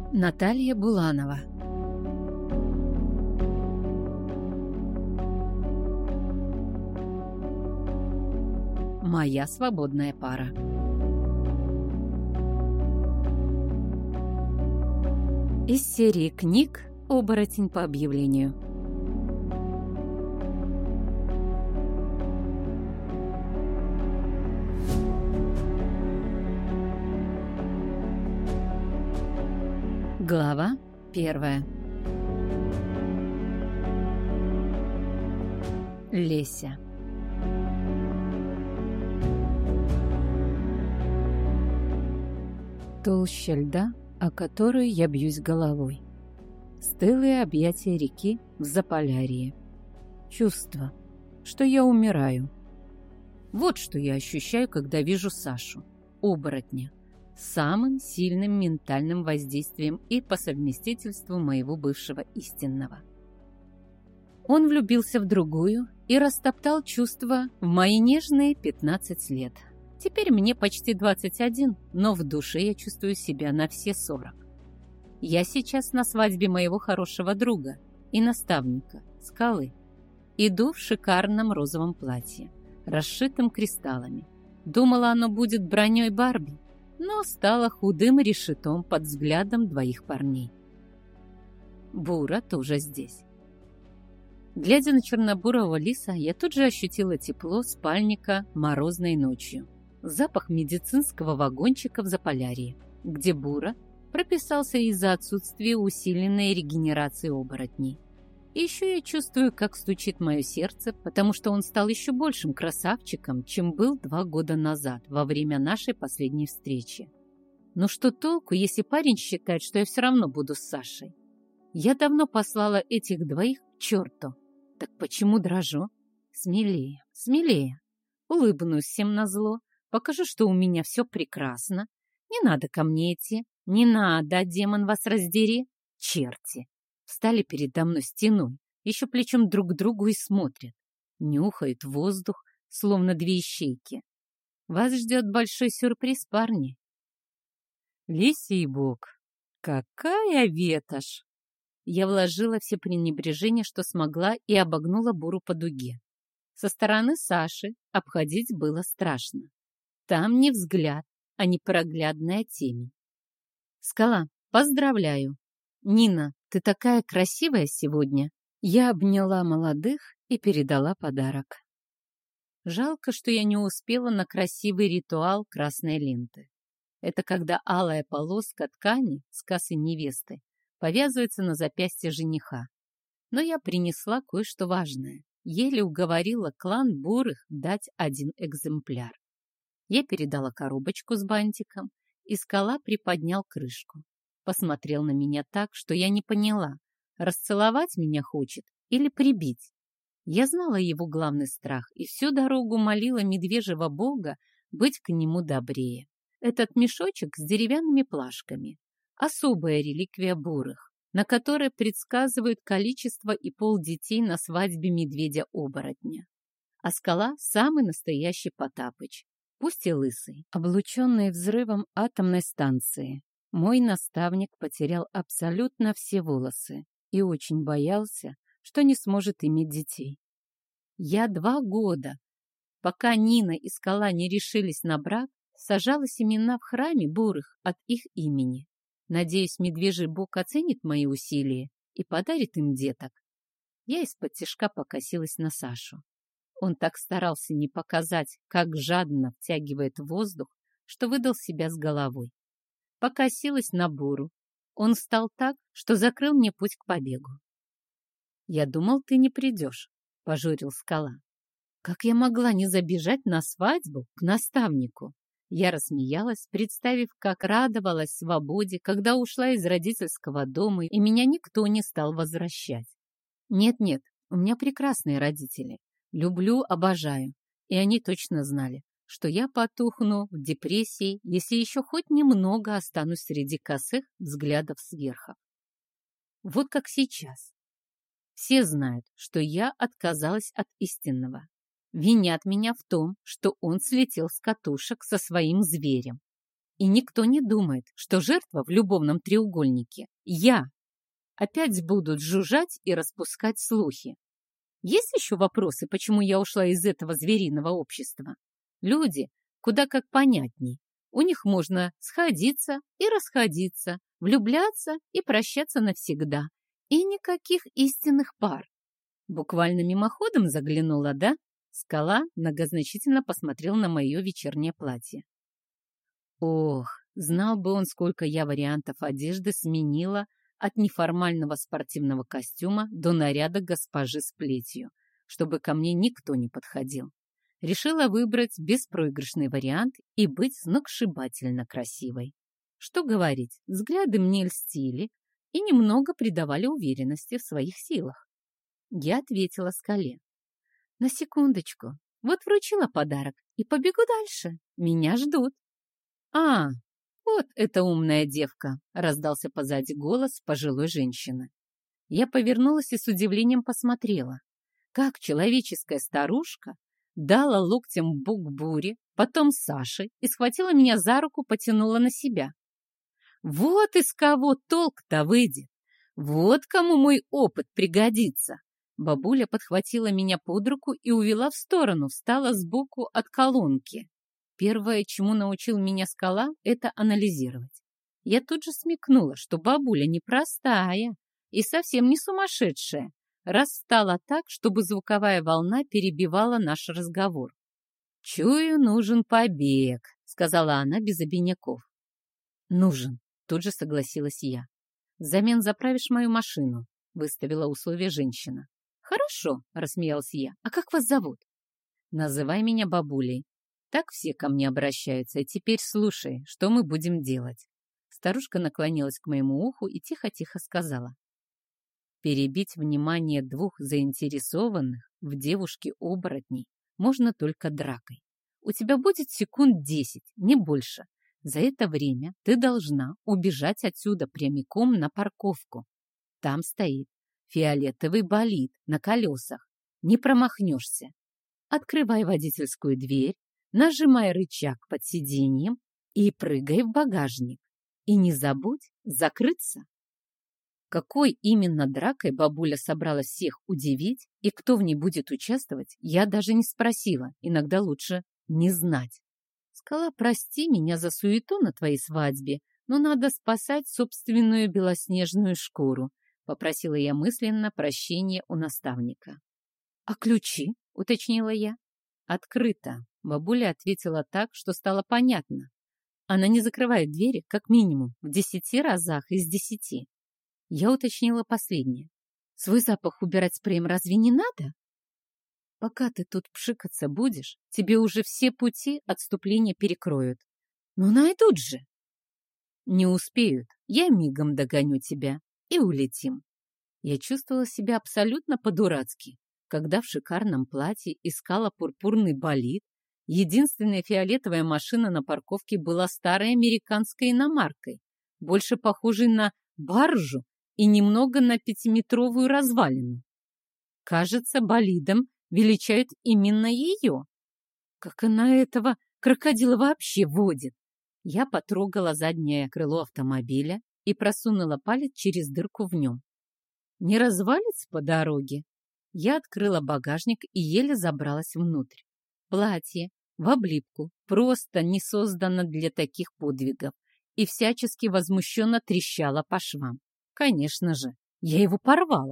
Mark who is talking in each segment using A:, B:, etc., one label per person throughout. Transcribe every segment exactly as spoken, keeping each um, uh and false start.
A: Наталья Буланова. Моя свободная пара. Из серии книг «Оборотень по объявлению». Глава первая. Леся. Толща льда, о которую я бьюсь головой. Стылые объятия реки в Заполярье. Чувство, что я умираю. Вот что я ощущаю, когда вижу Сашу, оборотня, с самым сильным ментальным воздействием и по совместительству моего бывшего истинного. Он влюбился в другую и растоптал чувства в мои нежные пятнадцать лет. Теперь мне почти двадцать один, но в душе я чувствую себя на все сорок. Я сейчас на свадьбе моего хорошего друга и наставника, Скалы. Иду в шикарном розовом платье, расшитым кристаллами. Думала, оно будет броней Барби, но стало худым решетом под взглядом двоих парней. Бура тоже здесь. Глядя на чернобурого лиса, я тут же ощутила тепло спальника морозной ночью. Запах медицинского вагончика в Заполярье, где Бура прописался из-за отсутствия усиленной регенерации оборотней. И еще я чувствую, как стучит мое сердце, потому что он стал еще большим красавчиком, чем был два года назад, во время нашей последней встречи. Но что толку, если парень считает, что я все равно буду с Сашей? Я давно послала этих двоих к черту. Так почему дрожу? Смелее, смелее. Улыбнусь всем назло, покажу, что у меня все прекрасно. Не надо ко мне идти, не надо, демон вас раздери, черти. Встали передо мной стеной, еще плечом друг к другу и смотрят. Нюхают воздух, словно две ищейки. Вас ждет большой сюрприз, парни. Лисий бог, какая ветошь! Я вложила все пренебрежения, что смогла, и обогнула Буру по дуге. Со стороны Саши обходить было страшно. Там не взгляд, а непроглядная темень. Скала, поздравляю! Нина, ты такая красивая сегодня. Я обняла молодых и передала подарок. Жалко, что я не успела на красивый ритуал красной ленты. Это когда алая полоска ткани с косы невесты повязывается на запястье жениха. Но я принесла кое-что важное. Еле уговорила клан Бурых дать один экземпляр. Я передала коробочку с бантиком, и Скала приподнял крышку. Посмотрел на меня так, что я не поняла, расцеловать меня хочет или прибить. Я знала его главный страх и всю дорогу молила медвежьего бога быть к нему добрее. Этот мешочек с деревянными плашками – особая реликвия Бурых, на которой предсказывают количество и пол детей на свадьбе медведя-оборотня. А Скала – самый настоящий Потапыч, пусть и лысый, облученный взрывом атомной станции. Мой наставник потерял абсолютно все волосы и очень боялся, что не сможет иметь детей. Я два года, пока Нина и Скала не решились на брак, сажала семена в храме Бурых от их имени. Надеюсь, медвежий бог оценит мои усилия и подарит им деток. Я из-под тишка покосилась на Сашу. Он так старался не показать, как жадно втягивает воздух, что выдал себя с головой. Покосилась на Буру. Он встал так, что закрыл мне путь к побегу. «Я думал, ты не придешь», — пожурил Скала. «Как я могла не забежать на свадьбу к наставнику?» Я рассмеялась, представив, как радовалась свободе, когда ушла из родительского дома, и меня никто не стал возвращать. Нет-нет, у меня прекрасные родители. Люблю, обожаю. И они точно знали, что я потухну в депрессии, если еще хоть немного останусь среди косых взглядов сверху. Вот как сейчас. Все знают, что я отказалась от истинного. Винят меня в том, что он слетел с катушек со своим зверем. И никто не думает, что жертва в любовном треугольнике — я. Опять будут жужжать и распускать слухи. Есть еще вопросы, почему я ушла из этого звериного общества? Люди куда как понятней. У них можно сходиться и расходиться, влюбляться и прощаться навсегда. И никаких истинных пар. Буквально мимоходом заглянула, да? Скала многозначительно посмотрел на мое вечернее платье. Ох, знал бы он, сколько я вариантов одежды сменила от неформального спортивного костюма до наряда госпожи с плетью, чтобы ко мне никто не подходил. Решила выбрать беспроигрышный вариант и быть сногсшибательно красивой. Что говорить, взгляды мне льстили и немного придавали уверенности в своих силах. Я ответила скале. На секундочку, вот вручила подарок и побегу дальше. Меня ждут. А, вот эта умная девка, раздался позади голос пожилой женщины. Я повернулась и с удивлением посмотрела, как человеческая старушка дала локтем Бук-Буре, потом Саше и схватила меня за руку, потянула на себя. Вот из кого толк-то выйдет, вот кому мой опыт пригодится. Бабуля подхватила меня под руку и увела в сторону, встала сбоку от колонки. Первое, чему научил меня скала, это анализировать. Я тут же смекнула, что бабуля непростая и совсем не сумасшедшая, раз встала так, чтобы звуковая волна перебивала наш разговор. «Чую, нужен побег», — сказала она без обиняков. «Нужен», — тут же согласилась я. «Взамен заправишь мою машину», — выставила условие женщина. «Хорошо», — рассмеялась я. «А как вас зовут?» «Называй меня бабулей. Так все ко мне обращаются. И теперь слушай, что мы будем делать». Старушка наклонилась к моему уху и тихо-тихо сказала. «Перебить внимание двух заинтересованных в девушке-оборотней можно только дракой. У тебя будет секунд десять, не больше. За это время ты должна убежать отсюда прямиком на парковку. Там стоит фиолетовый болид на колесах. Не промахнешься. Открывай водительскую дверь, нажимай рычаг под сиденьем и прыгай в багажник. И не забудь закрыться». Какой именно дракой бабуля собралась всех удивить и кто в ней будет участвовать, я даже не спросила. Иногда лучше не знать. «Скала, прости меня за суету на твоей свадьбе, но надо спасать собственную белоснежную шкуру», попросила я мысленно прощения у наставника. «А ключи?» — уточнила я. «Открыто», — бабуля ответила так, что стало понятно. Она не закрывает двери, как минимум, в десяти разах из десяти. Я уточнила последнее. «Свой запах убирать спреем разве не надо?» «Пока ты тут пшикаться будешь, тебе уже все пути отступления перекроют. Но найдут же!» «Не успеют, я мигом догоню тебя и улетим». Я чувствовала себя абсолютно по-дурацки, когда в шикарном платье искала пурпурный болид. Единственная фиолетовая машина на парковке была старой американской иномаркой, больше похожей на баржу и немного на пятиметровую развалину. Кажется, болидом величают именно ее. Как она этого крокодила вообще водит? Я потрогала заднее крыло автомобиля и просунула палец через дырку в нем. Не развалится по дороге? Я открыла багажник и еле забралась внутрь. Платье в облипку просто не создано для таких подвигов и всячески возмущенно трещало по швам. Конечно же, я его порвала.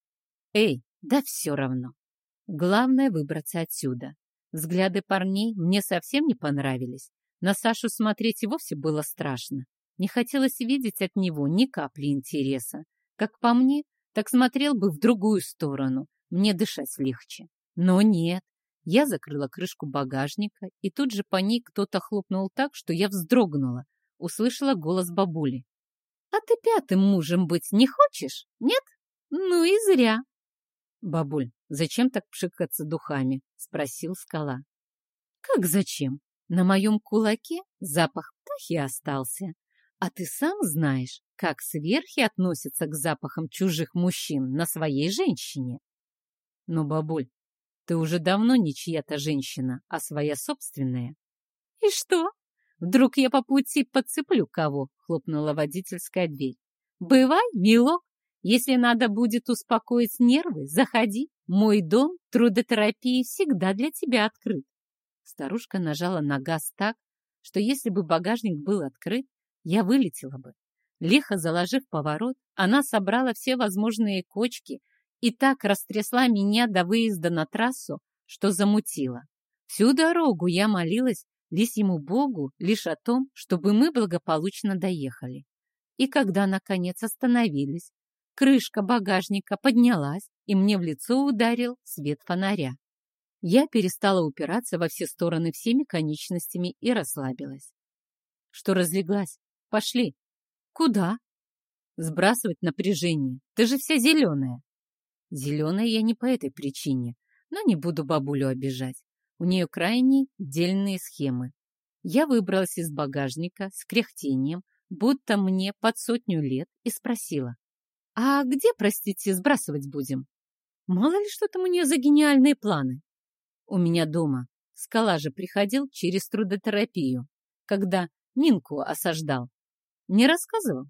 A: Эй, да все равно. Главное выбраться отсюда. Взгляды парней мне совсем не понравились. На Сашу смотреть и вовсе было страшно. Не хотелось видеть от него ни капли интереса. Как по мне, так смотрел бы в другую сторону. Мне дышать легче. Но нет. Я закрыла крышку багажника, и тут же по ней кто-то хлопнул так, что я вздрогнула. Услышала голос бабули. «А ты пятым мужем быть не хочешь? Нет? Ну и зря». «Бабуль, зачем так пшикаться духами?» — спросил скала. «Как зачем? На моем кулаке запах птахи остался. А ты сам знаешь, как сверхи относятся к запахам чужих мужчин на своей женщине». «Но, бабуль, ты уже давно не чья-то женщина, а своя собственная». «И что? Вдруг я по пути подцеплю кого, хлопнула водительская дверь. Бывай, милок, если надо будет успокоить нервы, заходи. Мой дом трудотерапии всегда для тебя открыт. Старушка нажала на газ так, что если бы багажник был открыт, я вылетела бы. Лихо заложив поворот, она собрала все возможные кочки и так растрясла меня до выезда на трассу, что замутила. Всю дорогу я молилась лисьему богу лишь о том, чтобы мы благополучно доехали. И когда, наконец, остановились, крышка багажника поднялась, и мне в лицо ударил свет фонаря. Я перестала упираться во все стороны всеми конечностями и расслабилась. Что разлеглась? Пошли. Куда? Сбрасывать напряжение. Ты же вся зеленая. Зеленая я не по этой причине, но не буду бабулю обижать. У нее крайне дельные схемы. Я выбралась из багажника с кряхтением, будто мне под сотню лет, и спросила: «А где, простите, сбрасывать будем? Мало ли что там у нее за гениальные планы. У меня дома. Скала же приходил через трудотерапию, когда Нинку осаждал. Не рассказывал?»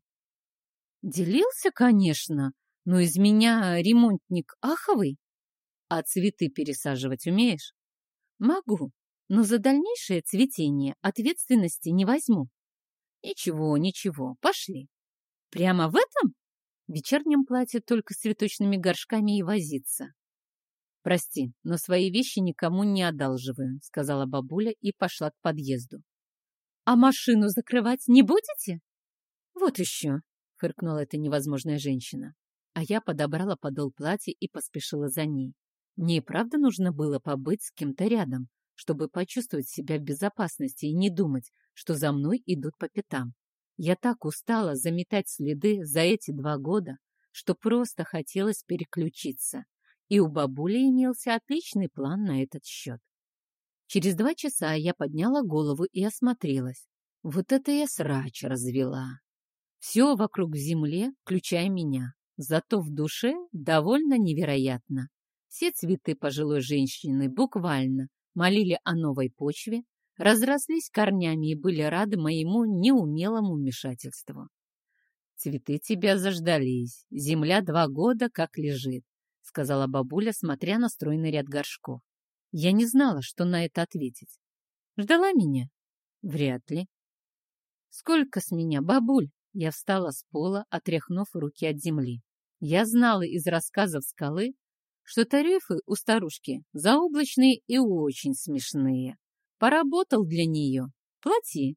A: Делился, конечно, но из меня ремонтник аховый. А цветы пересаживать умеешь? Могу, но за дальнейшее цветение ответственности не возьму. Ничего, ничего, пошли. Прямо в этом? В вечернем платье только с цветочными горшками и возиться. Прости, но свои вещи никому не одалживаю, сказала бабуля и пошла к подъезду. А машину закрывать не будете? Вот еще, фыркнула эта невозможная женщина. А я подобрала подол платья и поспешила за ней. Мне и правда нужно было побыть с кем-то рядом, чтобы почувствовать себя в безопасности и не думать, что за мной идут по пятам. Я так устала заметать следы за эти два года, что просто хотелось переключиться. И у бабули имелся отличный план на этот счет. Через два часа я подняла голову и осмотрелась. Вот это я срач развела. Все вокруг в земле, включая меня. Зато в душе довольно невероятно. Все цветы пожилой женщины буквально молили о новой почве, разрослись корнями и были рады моему неумелому вмешательству. «Цветы тебя заждались. Земля два года как лежит», — сказала бабуля, смотря на стройный ряд горшков. Я не знала, что на это ответить. «Ждала меня?» «Вряд ли». «Сколько с меня, бабуль?» Я встала с пола, отряхнув руки от земли. Я знала из рассказов скалы, что тарифы у старушки заоблачные и очень смешные. Поработал для нее. Плати.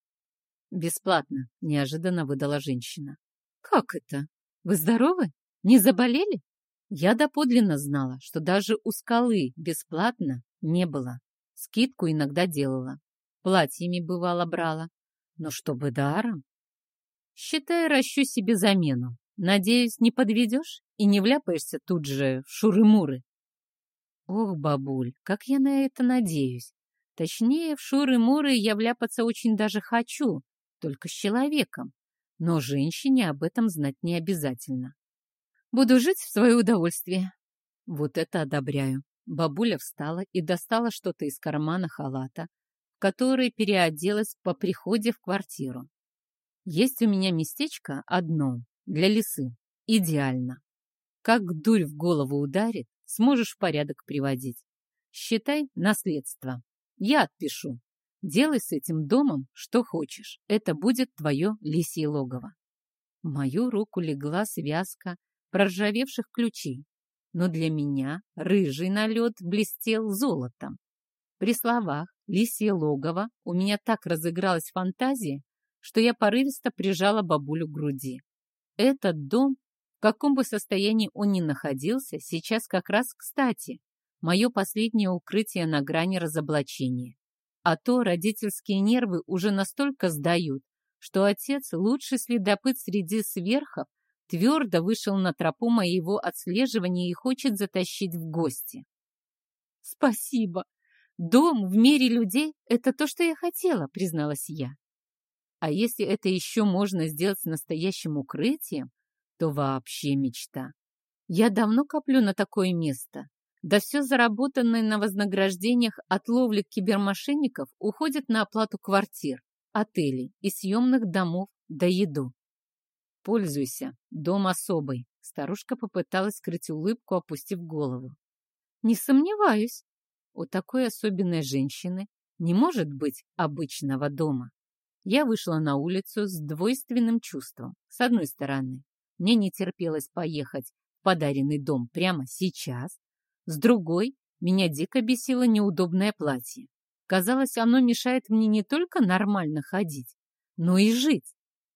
A: Бесплатно, неожиданно выдала женщина. Как это? Вы здоровы? Не заболели? Я доподлинно знала, что даже у скалы бесплатно не было. Скидку иногда делала. Платьями бывало брала. Но чтобы даром? Считай, ращу себе замену. Надеюсь, не подведешь и не вляпаешься тут же в шуры-муры. Ох, бабуль, как я на это надеюсь. Точнее, в шуры-муры я вляпаться очень даже хочу, только с человеком. Но женщине об этом знать не обязательно. Буду жить в свое удовольствие. Вот это одобряю. Бабуля встала и достала что-то из кармана халата, в который переоделась по приходе в квартиру. Есть у меня местечко одно для лисы. Идеально. Как дурь в голову ударит, сможешь в порядок приводить. Считай наследство. Я отпишу. Делай с этим домом что хочешь. Это будет твое лисье логово. В мою руку легла связка проржавевших ключей. Но для меня рыжий налет блестел золотом. При словах «лисье логово» у меня так разыгралась фантазия, что я порывисто прижала бабулю к груди. Этот дом, в каком бы состоянии он ни находился, сейчас как раз кстати, мое последнее укрытие на грани разоблачения. А то родительские нервы уже настолько сдают, что отец, лучший следопыт среди сверхов, твердо вышел на тропу моего отслеживания и хочет затащить в гости. Спасибо. Дом в мире людей — это то, что я хотела, призналась я. А если это еще можно сделать настоящим укрытием, то вообще мечта. Я давно коплю на такое место. Да все заработанное на вознаграждениях от ловли кибермошенников уходит на оплату квартир. отелей и съемных домов да еду. Пользуйся, дом особый. Старушка попыталась скрыть улыбку, опустив голову. Не сомневаюсь, у такой особенной женщины не может быть обычного дома. Я вышла на улицу с двойственным чувством. С одной стороны, мне не терпелось поехать в подаренный дом прямо сейчас. С другой, меня дико бесило неудобное платье. Казалось, оно мешает мне не только нормально ходить, но и жить.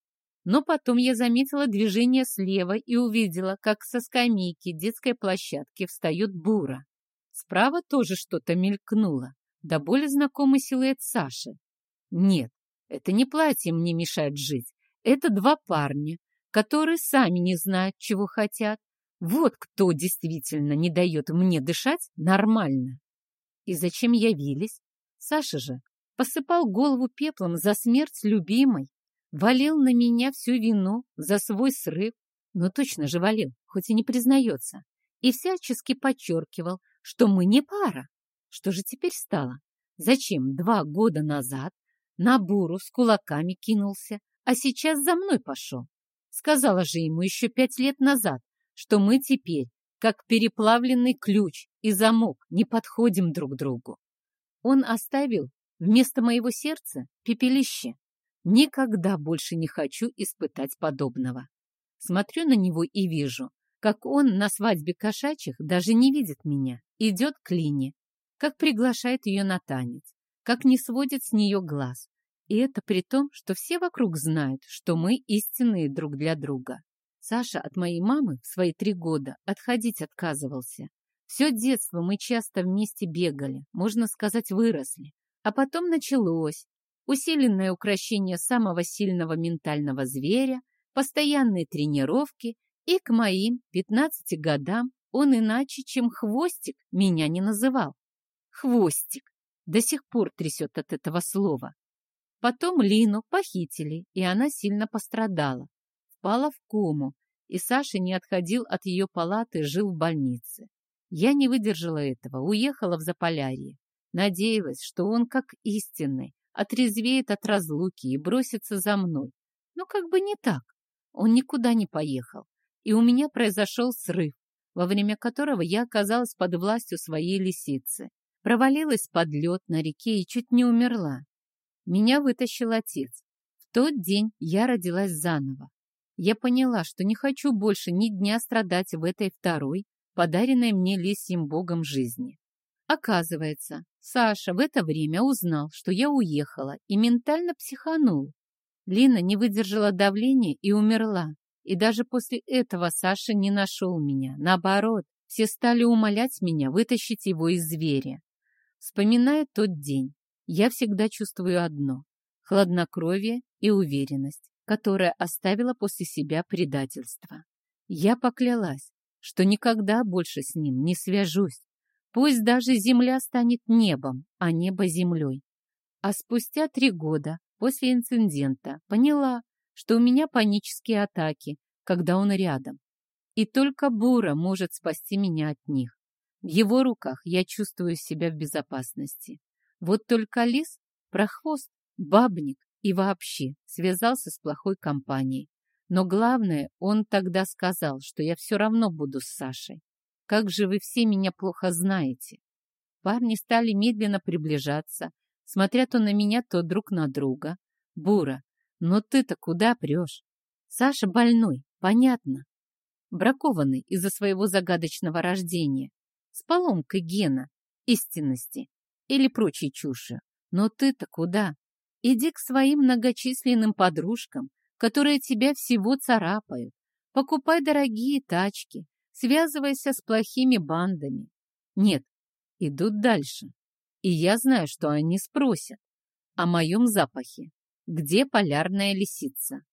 A: Но потом я заметила движение слева и увидела, как со скамейки детской площадки встает Бура. Справа тоже что-то мелькнуло, да более знакомый силуэт Саши. Нет, это не платье мне мешает жить, это два парня, которые сами не знают, чего хотят. Вот кто действительно не дает мне дышать нормально. И зачем явились? Саша же посыпал голову пеплом за смерть любимой, валил на меня всю вину за свой срыв, но точно же валил, хоть и не признается, и всячески подчеркивал, что мы не пара. Что же теперь стало? Зачем два года назад на Буру с кулаками кинулся, а сейчас за мной пошел? Сказала же ему еще пять лет назад, что мы теперь, как переплавленный ключ и замок, не подходим друг другу. Он оставил вместо моего сердца пепелище. Никогда больше не хочу испытать подобного. Смотрю на него и вижу, как он на свадьбе кошачьих даже не видит меня, идет к Лине, как приглашает ее на танец, как не сводит с нее глаз. И это при том, что все вокруг знают, что мы истинные друг для друга. Саша от моей мамы в свои три года отходить отказывался. Все детство мы часто вместе бегали, можно сказать, выросли. А потом началось усиленное укрощение самого сильного ментального зверя, постоянные тренировки, и к моим пятнадцати годам он иначе, чем Хвостик, меня не называл. Хвостик. До сих пор трясет от этого слова. Потом Лину похитили, и она сильно пострадала. Впала в кому, и Саша не отходил от ее палаты, жил в больнице. Я не выдержала этого, уехала в Заполярье. Надеялась, что он, как истинный, отрезвеет от разлуки и бросится за мной. Но как бы не так. Он никуда не поехал, и у меня произошел срыв, во время которого я оказалась под властью своей лисицы. Провалилась под лед на реке и чуть не умерла. Меня вытащил отец. В тот день я родилась заново. Я поняла, что не хочу больше ни дня страдать в этой второй, подаренной мне лисьим богом жизни. Оказывается, Саша в это время узнал, что я уехала, и ментально психанул. Лина не выдержала давления и умерла. И даже после этого Саша не нашел меня. Наоборот, все стали умолять меня вытащить его из зверя. Вспоминая тот день, я всегда чувствую одно — хладнокровие и уверенность, которая оставила после себя предательство. Я поклялась, что никогда больше с ним не свяжусь. Пусть даже земля станет небом, а небо землей. А спустя три года после инцидента поняла, что у меня панические атаки, когда он рядом. И только Бура может спасти меня от них. В его руках я чувствую себя в безопасности. Вот только лис, прохвост, бабник и вообще связался с плохой компанией. Но главное, он тогда сказал, что я все равно буду с Сашей. Как же вы все меня плохо знаете. Парни стали медленно приближаться, смотря то на меня, то друг на друга. Бура, но ты-то куда прешь? Саша больной, понятно. Бракованный из-за своего загадочного рождения, с поломкой гена, истинности или прочей чуши. Но ты-то куда? Иди к своим многочисленным подружкам, которые тебя всего царапают. Покупай дорогие тачки, связывайся с плохими бандами. Нет, идут дальше. И я знаю, что они спросят о моем запахе. Где полярная лисица?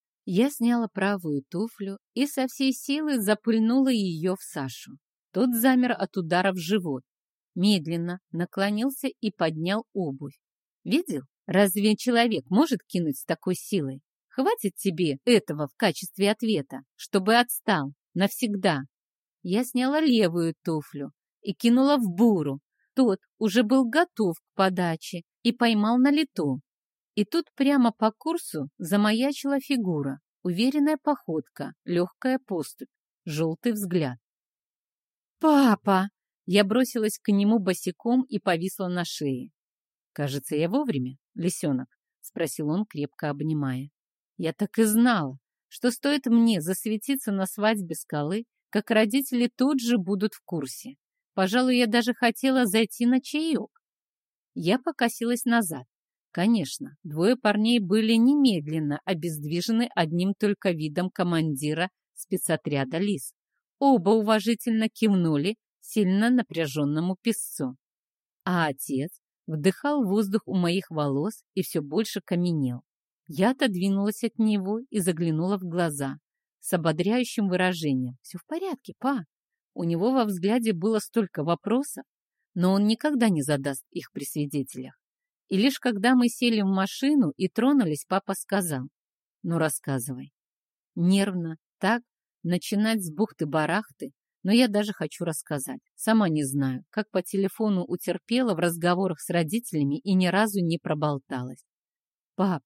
A: Я сняла правую туфлю и со всей силы запыльнула ее в Сашу. Тот замер от удара в живот. Медленно наклонился и поднял обувь. Видел? Разве человек может кинуть с такой силой? Хватит тебе этого в качестве ответа, чтобы отстал навсегда. Я сняла левую туфлю и кинула в Буру. Тот уже был готов к подаче и поймал на лету. И тут прямо по курсу замаячила фигура, уверенная походка, легкая поступь, желтый взгляд. «Папа!» Я бросилась к нему босиком и повисла на шее. «Кажется, я вовремя, лисенок?» — спросил он, крепко обнимая. Я так и знала, что стоит мне засветиться на свадьбе Скалы, как родители тут же будут в курсе. Пожалуй, я даже хотела зайти на чаек. Я покосилась назад. Конечно, двое парней были немедленно обездвижены одним только видом командира спецотряда «Лис». Оба уважительно кивнули сильно напряженному писцу. А отец вдыхал воздух у моих волос и все больше каменел. Я отодвинулась от него и заглянула в глаза с ободряющим выражением. «Все в порядке, па». У него во взгляде было столько вопросов, но он никогда не задаст их при свидетелях. И лишь когда мы сели в машину и тронулись, папа сказал: «Ну, рассказывай». Нервно, так, начинать с бухты-барахты, но я даже хочу рассказать. Сама не знаю, как по телефону утерпела в разговорах с родителями и ни разу не проболталась. «Пап,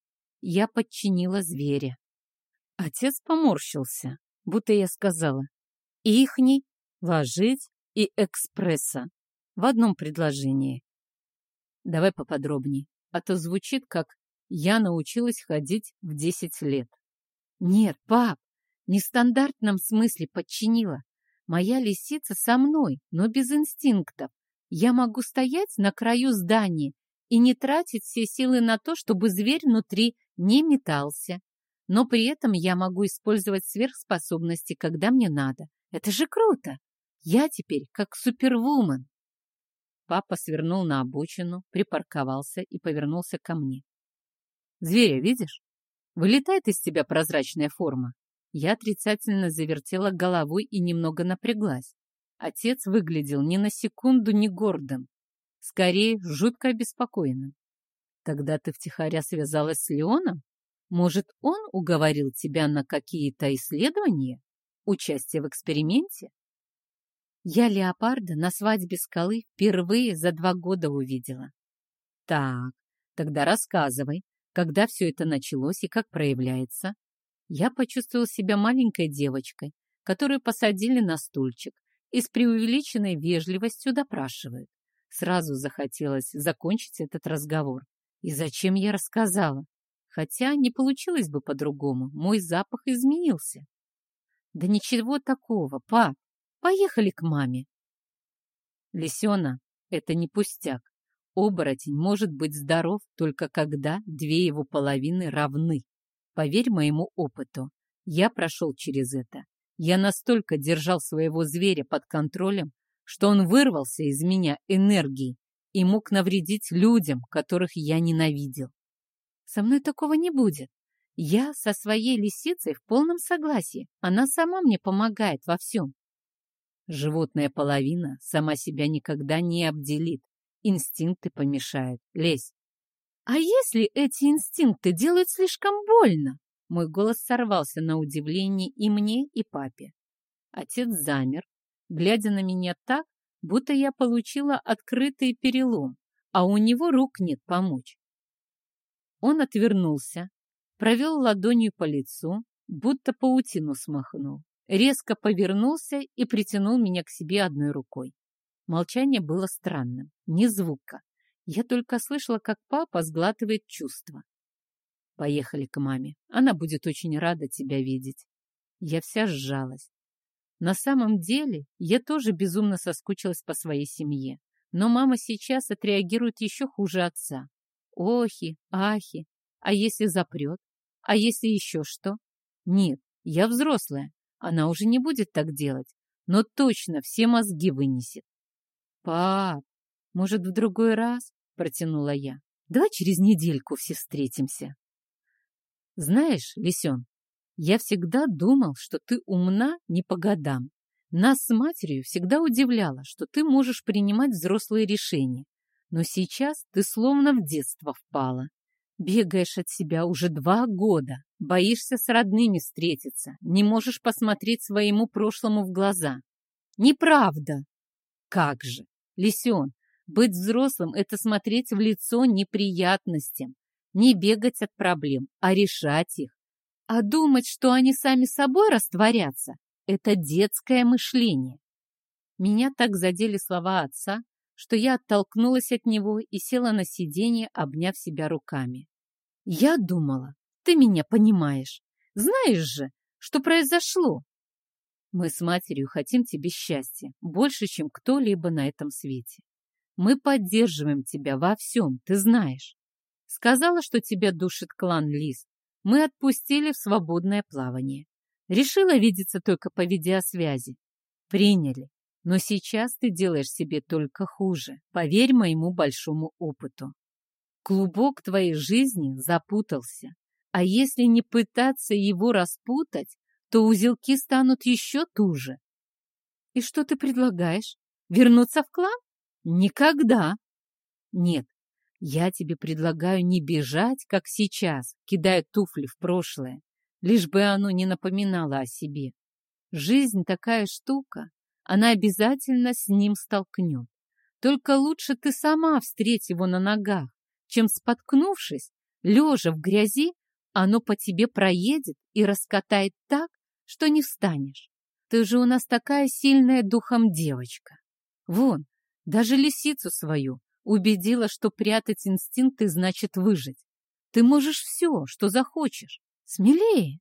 A: я подчинила зверя». Отец поморщился, будто я сказала «ихний», «ложить» и «экспресса» в одном предложении. Давай поподробнее, а то звучит, как «я научилась ходить в десять лет». Нет, пап, не в стандартном смысле подчинила. Моя лисица со мной, но без инстинктов. Я могу стоять на краю здания и не тратить все силы на то, чтобы зверь внутри не метался. Но при этом я могу использовать сверхспособности, когда мне надо. Это же круто! Я теперь как супервумен. Папа свернул на обочину, припарковался и повернулся ко мне. «Зверя видишь? Вылетает из тебя прозрачная форма». Я отрицательно завертела головой и немного напряглась. Отец выглядел ни на секунду не гордым, скорее жутко обеспокоенным. «Тогда ты втихаря связалась с Леоном? Может, он уговорил тебя на какие-то исследования? Участие в эксперименте?» Я леопарда на свадьбе Скалы впервые за два года увидела. «Так, тогда рассказывай, когда все это началось и как проявляется». Я почувствовала себя маленькой девочкой, которую посадили на стульчик и с преувеличенной вежливостью допрашивают. Сразу захотелось закончить этот разговор. И зачем я рассказала? Хотя не получилось бы по-другому, мой запах изменился. Да ничего такого, пап, поехали к маме. Лисена, это не пустяк. Оборотень может быть здоров только когда две его половины равны. Поверь моему опыту, я прошел через это. Я настолько держал своего зверя под контролем, что он вырвался из меня энергией и мог навредить людям, которых я ненавидел. Со мной такого не будет. Я со своей лисицей в полном согласии. Она сама мне помогает во всем. Животная половина сама себя никогда не обделит. Инстинкты помешают. Лезь. «А если эти инстинкты делают слишком больно?» Мой голос сорвался на удивление и мне, и папе. Отец замер, глядя на меня так, будто я получила открытый перелом, а у него рук нет помочь. Он отвернулся, провел ладонью по лицу, будто паутину смахнул, резко повернулся и притянул меня к себе одной рукой. Молчание было странным, ни звука. Я только слышала, как папа сглатывает чувства. «Поехали к маме. Она будет очень рада тебя видеть». Я вся сжалась. На самом деле, я тоже безумно соскучилась по своей семье. Но мама сейчас отреагирует еще хуже отца. Охи, ахи. А если запрет? А если еще что? Нет, я взрослая. Она уже не будет так делать. Но точно все мозги вынесет. «Пап, может, в другой раз?» — протянула я. «Давай через недельку все встретимся». «Знаешь, Лисен, я всегда думал, что ты умна не по годам. Нас с матерью всегда удивляло, что ты можешь принимать взрослые решения. Но сейчас ты словно в детство впала. Бегаешь от себя уже два года, боишься с родными встретиться, не можешь посмотреть своему прошлому в глаза. Неправда!» «Как же, Лисен, быть взрослым — это смотреть в лицо неприятностям. Не бегать от проблем, а решать их. А думать, что они сами собой растворятся, это детское мышление. Меня так задели слова отца, что я оттолкнулась от него и села на сиденье, обняв себя руками. Я думала, ты меня понимаешь. Знаешь же, что произошло. Мы с матерью хотим тебе счастья, больше, чем кто-либо на этом свете. Мы поддерживаем тебя во всем, ты знаешь. Сказала, что тебя душит клан Лис. Мы отпустили в свободное плавание. Решила видеться только по видеосвязи. Приняли. Но сейчас ты делаешь себе только хуже. Поверь моему большому опыту. Клубок твоей жизни запутался. А если не пытаться его распутать, то узелки станут еще туже. И что ты предлагаешь? Вернуться в клан? Никогда. Нет, я тебе предлагаю не бежать, как сейчас, кидая туфли в прошлое, лишь бы оно не напоминало о себе. Жизнь такая штука, она обязательно с ним столкнет. Только лучше ты сама встреть его на ногах, чем, споткнувшись, лежа в грязи, оно по тебе проедет и раскатает так, что не встанешь. Ты же у нас такая сильная духом девочка. Вон, даже лисицу свою убедила, что прятать инстинкты значит выжить. Ты можешь все, что захочешь. Смелее.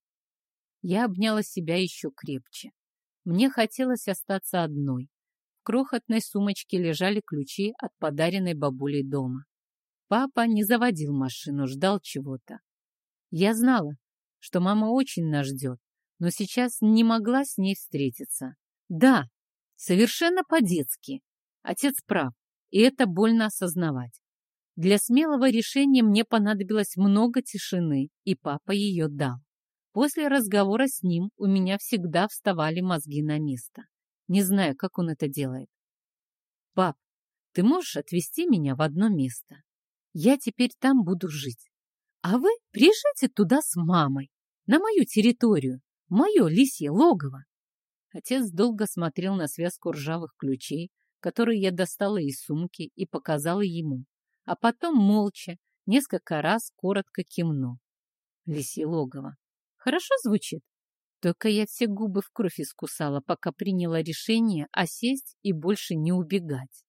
A: Я обняла себя еще крепче. Мне хотелось остаться одной. В крохотной сумочке лежали ключи от подаренной бабулей дома. Папа не заводил машину, ждал чего-то. Я знала, что мама очень нас ждет, но сейчас не могла с ней встретиться. Да, совершенно по-детски. Отец прав, и это больно осознавать. Для смелого решения мне понадобилось много тишины, и папа ее дал. После разговора с ним у меня всегда вставали мозги на место. Не знаю, как он это делает. Пап, ты можешь отвезти меня в одно место? Я теперь там буду жить. А вы приезжайте туда с мамой, на мою территорию, мое лисье логово. Отец долго смотрел на связку ржавых ключей, которые я достала из сумки и показала ему, а потом молча несколько раз коротко кивнул. Лисье логово. Хорошо звучит? Только я все губы в кровь искусала, пока приняла решение осесть и больше не убегать.